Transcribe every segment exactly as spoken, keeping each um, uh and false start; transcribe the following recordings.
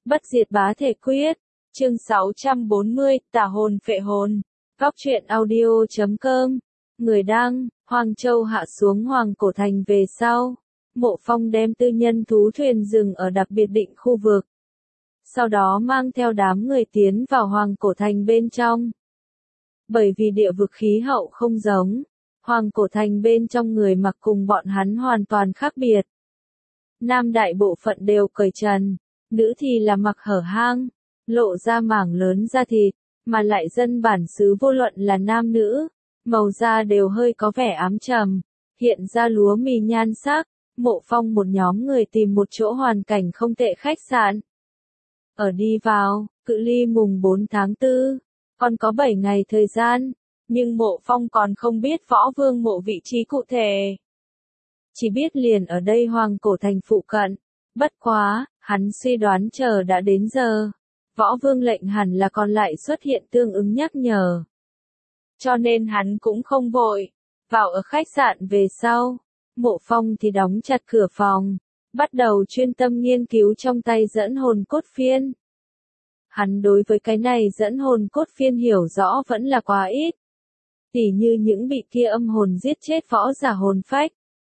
Bất diệt bá thể quyết. Chương sáu trăm bốn mươi, tà hồn phệ hồn. Góc truyện audio chấm com. Người đăng, Hoàng Châu hạ xuống Hoàng Cổ Thành về sau. Mộ Phong đem tư nhân thú thuyền dừng ở đặc biệt định khu vực. Sau đó mang theo đám người tiến vào Hoàng Cổ Thành bên trong. Bởi vì địa vực khí hậu không giống, Hoàng Cổ Thành bên trong người mặc cùng bọn hắn hoàn toàn khác biệt. Nam đại bộ phận đều cởi trần, nữ thì là mặc hở hang, lộ ra mảng lớn da thịt, mà lại dân bản xứ vô luận là nam nữ, màu da đều hơi có vẻ ám trầm, hiện ra lúa mì nhan sắc. Mộ Phong một nhóm người tìm một chỗ hoàn cảnh không tệ khách sạn. Ở đi vào, cự ly mùng bốn tháng tư, còn có bảy ngày thời gian, nhưng Mộ Phong còn không biết Võ Vương mộ vị trí cụ thể. Chỉ biết liền ở đây Hoàng Cổ Thành phụ cận, bất quá, hắn suy đoán chờ đã đến giờ, Võ Vương lệnh hẳn là còn lại xuất hiện tương ứng nhắc nhở. Cho nên hắn cũng không vội, vào ở khách sạn về sau. Mộ Phong thì đóng chặt cửa phòng, bắt đầu chuyên tâm nghiên cứu trong tay dẫn hồn cốt phiên. Hắn đối với cái này dẫn hồn cốt phiên hiểu rõ vẫn là quá ít. Tỉ như những bị kia âm hồn giết chết võ giả hồn phách,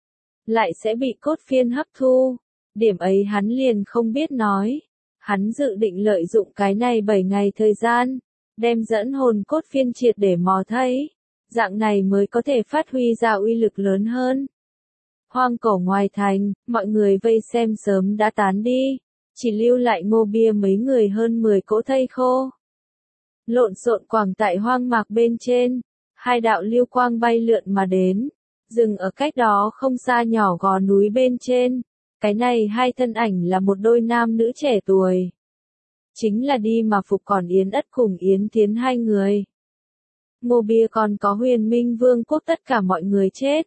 lại sẽ bị cốt phiên hấp thu. Điểm ấy hắn liền không biết nói. Hắn dự định lợi dụng cái này bảy ngày thời gian, đem dẫn hồn cốt phiên triệt để mò thấy. Dạng này mới có thể phát huy ra uy lực lớn hơn. Hoang cổ ngoài thành, mọi người vây xem sớm đã tán đi, chỉ lưu lại Ngô Bia mấy người hơn mười cỗ thây khô. Lộn xộn quảng tại hoang mạc bên trên, hai đạo lưu quang bay lượn mà đến, dừng ở cách đó không xa nhỏ gò núi bên trên. Cái này hai thân ảnh là một đôi nam nữ trẻ tuổi. Chính là đi mà phục còn Yến Ất cùng Yến Thiến hai người. Ngô Bia còn có Huyền Minh Vương quốc tất cả mọi người chết.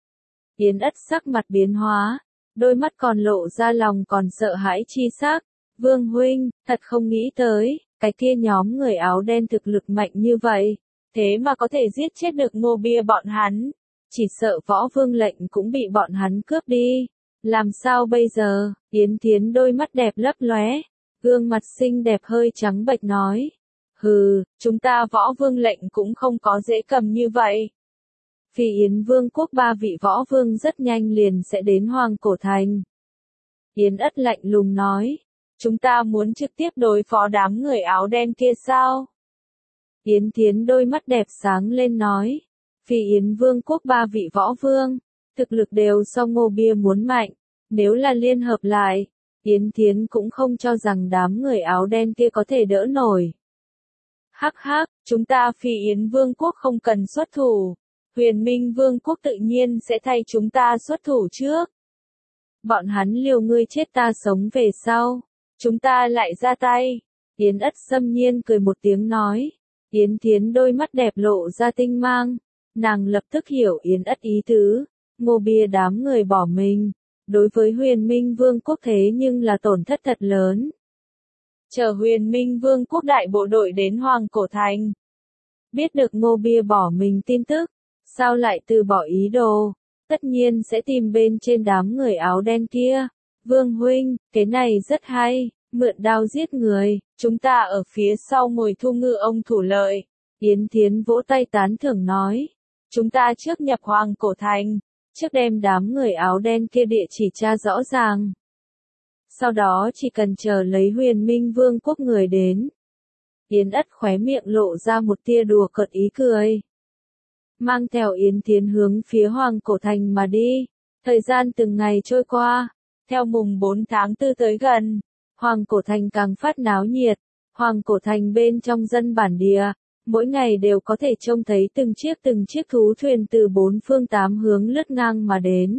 Yến Ất sắc mặt biến hóa, đôi mắt còn lộ ra lòng còn sợ hãi chi sắc. Vương huynh, thật không nghĩ tới, cái kia nhóm người áo đen thực lực mạnh như vậy, thế mà có thể giết chết được Ngô Bia bọn hắn. Chỉ sợ Võ Vương lệnh cũng bị bọn hắn cướp đi. Làm sao bây giờ? Yến Thiến đôi mắt đẹp lấp lóe, gương mặt xinh đẹp hơi trắng bệch nói. Hừ, chúng ta Võ Vương lệnh cũng không có dễ cầm như vậy. Phi Yến Vương quốc ba vị Võ Vương rất nhanh liền sẽ đến Hoàng Cổ Thành. Yến Ất lạnh lùng nói, chúng ta muốn trực tiếp đối phó đám người áo đen kia sao? Yến Thiến đôi mắt đẹp sáng lên nói, Phi Yến Vương quốc ba vị Võ Vương, thực lực đều so Ngô Bia muốn mạnh, nếu là liên hợp lại, Yến Thiến cũng không cho rằng đám người áo đen kia có thể đỡ nổi. Hắc hắc, chúng ta Phi Yến Vương quốc không cần xuất thủ. Huyền Minh Vương quốc tự nhiên sẽ thay chúng ta xuất thủ trước. Bọn hắn liều ngươi chết ta sống về sau, chúng ta lại ra tay. Yến Ất xâm nhiên cười một tiếng nói. Yến Thiến đôi mắt đẹp lộ ra tinh mang, nàng lập tức hiểu Yến Ất ý tứ. Ngô Bia đám người bỏ mình, đối với Huyền Minh Vương quốc thế nhưng là tổn thất thật lớn. Chờ Huyền Minh Vương quốc đại bộ đội đến Hoàng Cổ Thành, biết được Ngô Bia bỏ mình tin tức, sao lại từ bỏ ý đồ, tất nhiên sẽ tìm bên trên đám người áo đen kia. Vương huynh, cái này rất hay, mượn đao giết người, chúng ta ở phía sau ngồi thu ngư ông thủ lợi. Yến Thiến vỗ tay tán thưởng nói, chúng ta trước nhập Hoàng Cổ Thành, trước đem đám người áo đen kia địa chỉ tra rõ ràng. Sau đó chỉ cần chờ lấy Huyền Minh Vương quốc người đến. Yến Ất khóe miệng lộ ra một tia đùa cợt ý cười. Mang theo Yến Thiến hướng phía Hoàng Cổ Thành mà đi. Thời gian từng ngày trôi qua, theo mùng bốn tháng tư tới gần, Hoàng Cổ Thành càng phát náo nhiệt. Hoàng Cổ Thành bên trong dân bản địa, mỗi ngày đều có thể trông thấy từng chiếc từng chiếc thú thuyền từ bốn phương tám hướng lướt ngang mà đến.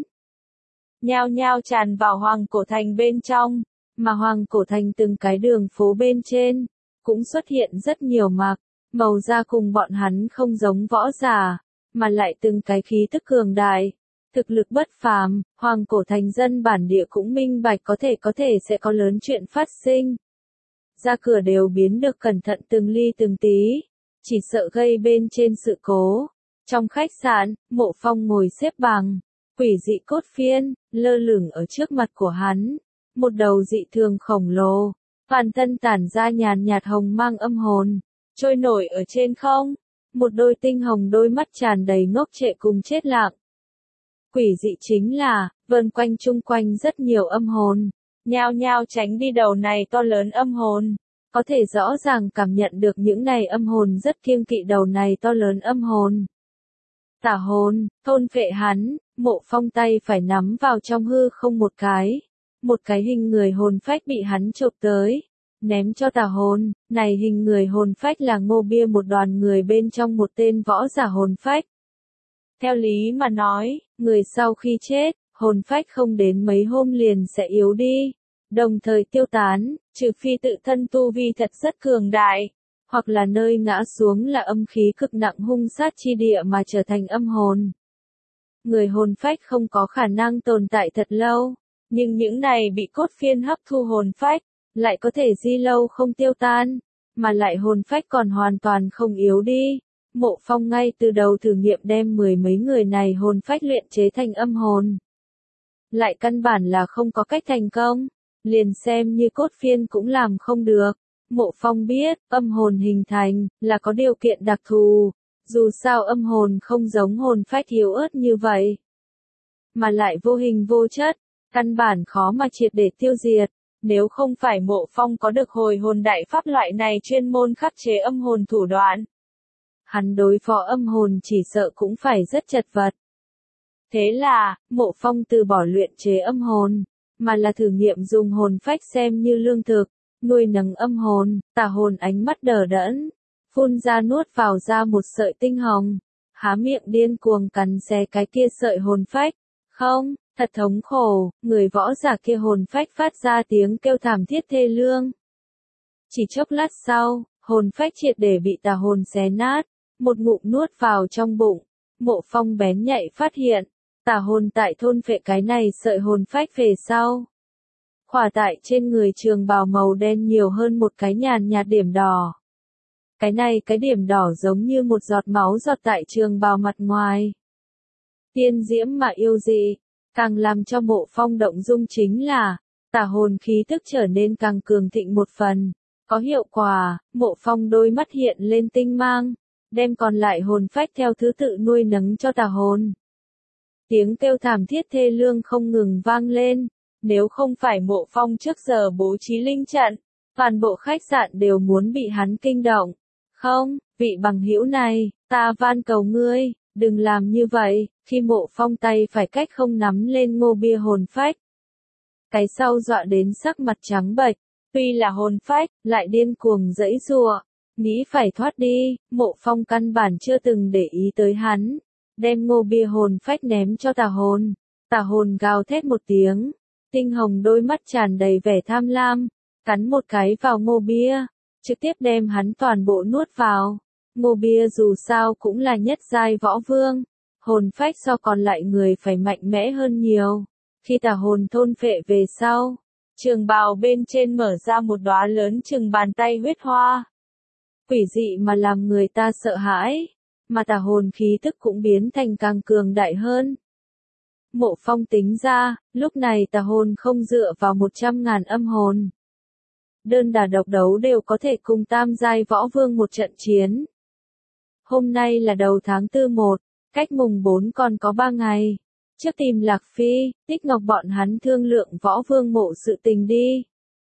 Nhao nhao tràn vào Hoàng Cổ Thành bên trong, mà Hoàng Cổ Thành từng cái đường phố bên trên, cũng xuất hiện rất nhiều mạc, màu da cùng bọn hắn không giống võ giả, mà lại từng cái khí tức cường đại, thực lực bất phàm. Hoàng Cổ Thành dân bản địa cũng minh bạch có thể có thể sẽ có lớn chuyện phát sinh. Ra cửa đều biến được cẩn thận từng ly từng tí, chỉ sợ gây bên trên sự cố. Trong khách sạn, Mộ Phong ngồi xếp bằng, quỷ dị cốt phiên, lơ lửng ở trước mặt của hắn. Một đầu dị thường khổng lồ, toàn thân tản ra nhàn nhạt hồng mang âm hồn, trôi nổi ở trên không, một đôi tinh hồng đôi mắt tràn đầy ngốc trệ cùng chết lặng. Quỷ dị chính là, vờn quanh chung quanh rất nhiều âm hồn, nhao nhao tránh đi đầu này to lớn âm hồn, có thể rõ ràng cảm nhận được những này âm hồn rất kiêng kỵ đầu này to lớn âm hồn. Tà hồn, thôn phệ hắn, Mộ Phong tay phải nắm vào trong hư không một cái, một cái hình người hồn phách bị hắn chộp tới, ném cho tà hồn, này hình người hồn phách là Ngô Bia một đoàn người bên trong một tên võ giả hồn phách. Theo lý mà nói, người sau khi chết, hồn phách không đến mấy hôm liền sẽ yếu đi, đồng thời tiêu tán, trừ phi tự thân tu vi thật rất cường đại, hoặc là nơi ngã xuống là âm khí cực nặng hung sát chi địa mà trở thành âm hồn. Người hồn phách không có khả năng tồn tại thật lâu, nhưng những này bị cốt phiên hấp thu hồn phách, lại có thể di lâu không tiêu tan, mà lại hồn phách còn hoàn toàn không yếu đi. Mộ Phong ngay từ đầu thử nghiệm đem mười mấy người này hồn phách luyện chế thành âm hồn. Lại căn bản là không có cách thành công, liền xem như cốt phiên cũng làm không được. Mộ Phong biết, âm hồn hình thành, là có điều kiện đặc thù, dù sao âm hồn không giống hồn phách yếu ớt như vậy. Mà lại vô hình vô chất, căn bản khó mà triệt để tiêu diệt, nếu không phải Mộ Phong có được hồi hồn đại pháp loại này chuyên môn khắc chế âm hồn thủ đoạn. Hắn đối phó âm hồn chỉ sợ cũng phải rất chật vật. Thế là, Mộ Phong từ bỏ luyện chế âm hồn, mà là thử nghiệm dùng hồn phách xem như lương thực, nuôi nấng âm hồn. Tà hồn ánh mắt đờ đẫn, phun ra nuốt vào ra một sợi tinh hồng, há miệng điên cuồng cắn xé cái kia sợi hồn phách. Không, thật thống khổ, người võ giả kia hồn phách phát ra tiếng kêu thảm thiết thê lương. Chỉ chốc lát sau, hồn phách triệt để bị tà hồn xé nát, một ngụm nuốt vào trong bụng. Mộ Phong bén nhạy phát hiện, tà hồn tại thôn phệ cái này sợi hồn phách về sau. Khỏa tại trên người trường bào màu đen nhiều hơn một cái nhàn nhạt điểm đỏ. Cái này cái điểm đỏ giống như một giọt máu giọt tại trường bào mặt ngoài. Tiên diễm mà yêu dị, càng làm cho Mộ Phong động dung chính là, tà hồn khí tức trở nên càng cường thịnh một phần. Có hiệu quả, Mộ Phong đôi mắt hiện lên tinh mang, đem còn lại hồn phách theo thứ tự nuôi nấng cho tà hồn. Tiếng kêu thảm thiết thê lương không ngừng vang lên, nếu không phải Mộ Phong trước giờ bố trí linh trận, toàn bộ khách sạn đều muốn bị hắn kinh động. Không, vị bằng hữu này, ta van cầu ngươi, đừng làm như vậy. Khi Mộ Phong tay phải cách không nắm lên Ngô Bia hồn phách, cái sau dọa đến sắc mặt trắng bệch, tuy là hồn phách, lại điên cuồng giãy giụa, nghĩ phải thoát đi. Mộ Phong căn bản chưa từng để ý tới hắn, đem Ngô Bia hồn phách ném cho tà hồn. Tà hồn gào thét một tiếng, tinh hồng đôi mắt tràn đầy vẻ tham lam, cắn một cái vào Ngô Bia, trực tiếp đem hắn toàn bộ nuốt vào. Ngô Bia dù sao cũng là nhất giai võ vương, hồn phách so còn lại người phải mạnh mẽ hơn nhiều. Khi tà hồn thôn phệ về sau, trường bào bên trên mở ra một đóa lớn chừng bàn tay huyết hoa. Quỷ dị mà làm người ta sợ hãi, mà tà hồn khí tức cũng biến thành càng cường đại hơn. Mộ Phong tính ra, lúc này tà hồn không dựa vào một trăm ngàn âm hồn. Đơn đả độc đấu đều có thể cùng tam giai võ vương một trận chiến. Hôm nay là đầu tháng tư một, cách mùng bốn còn có ba ngày. Trước tìm Lạc Phi, Tích Ngọc bọn hắn thương lượng võ vương mộ sự tình đi.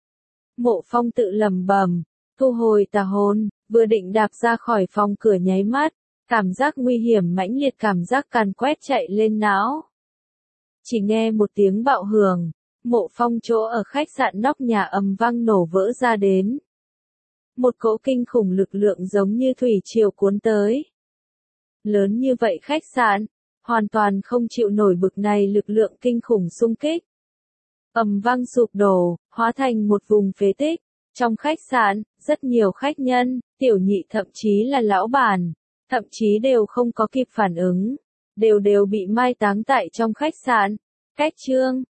Mộ Phong tự lẩm bẩm, thu hồi tà hồn, vừa định đạp ra khỏi phòng cửa nháy mắt, cảm giác nguy hiểm mãnh liệt cảm giác càn quét chạy lên não. Chỉ nghe một tiếng bạo hưởng, Mộ Phong chỗ ở khách sạn nóc nhà ầm vang nổ vỡ ra đến. Một cỗ kinh khủng lực lượng giống như thủy triều cuốn tới. Lớn như vậy khách sạn, hoàn toàn không chịu nổi bực này lực lượng kinh khủng xung kích. Ầm vang sụp đổ, hóa thành một vùng phế tích. Trong khách sạn, rất nhiều khách nhân, tiểu nhị thậm chí là lão bản, thậm chí đều không có kịp phản ứng, đều đều bị mai táng tại trong khách sạn. Cách chương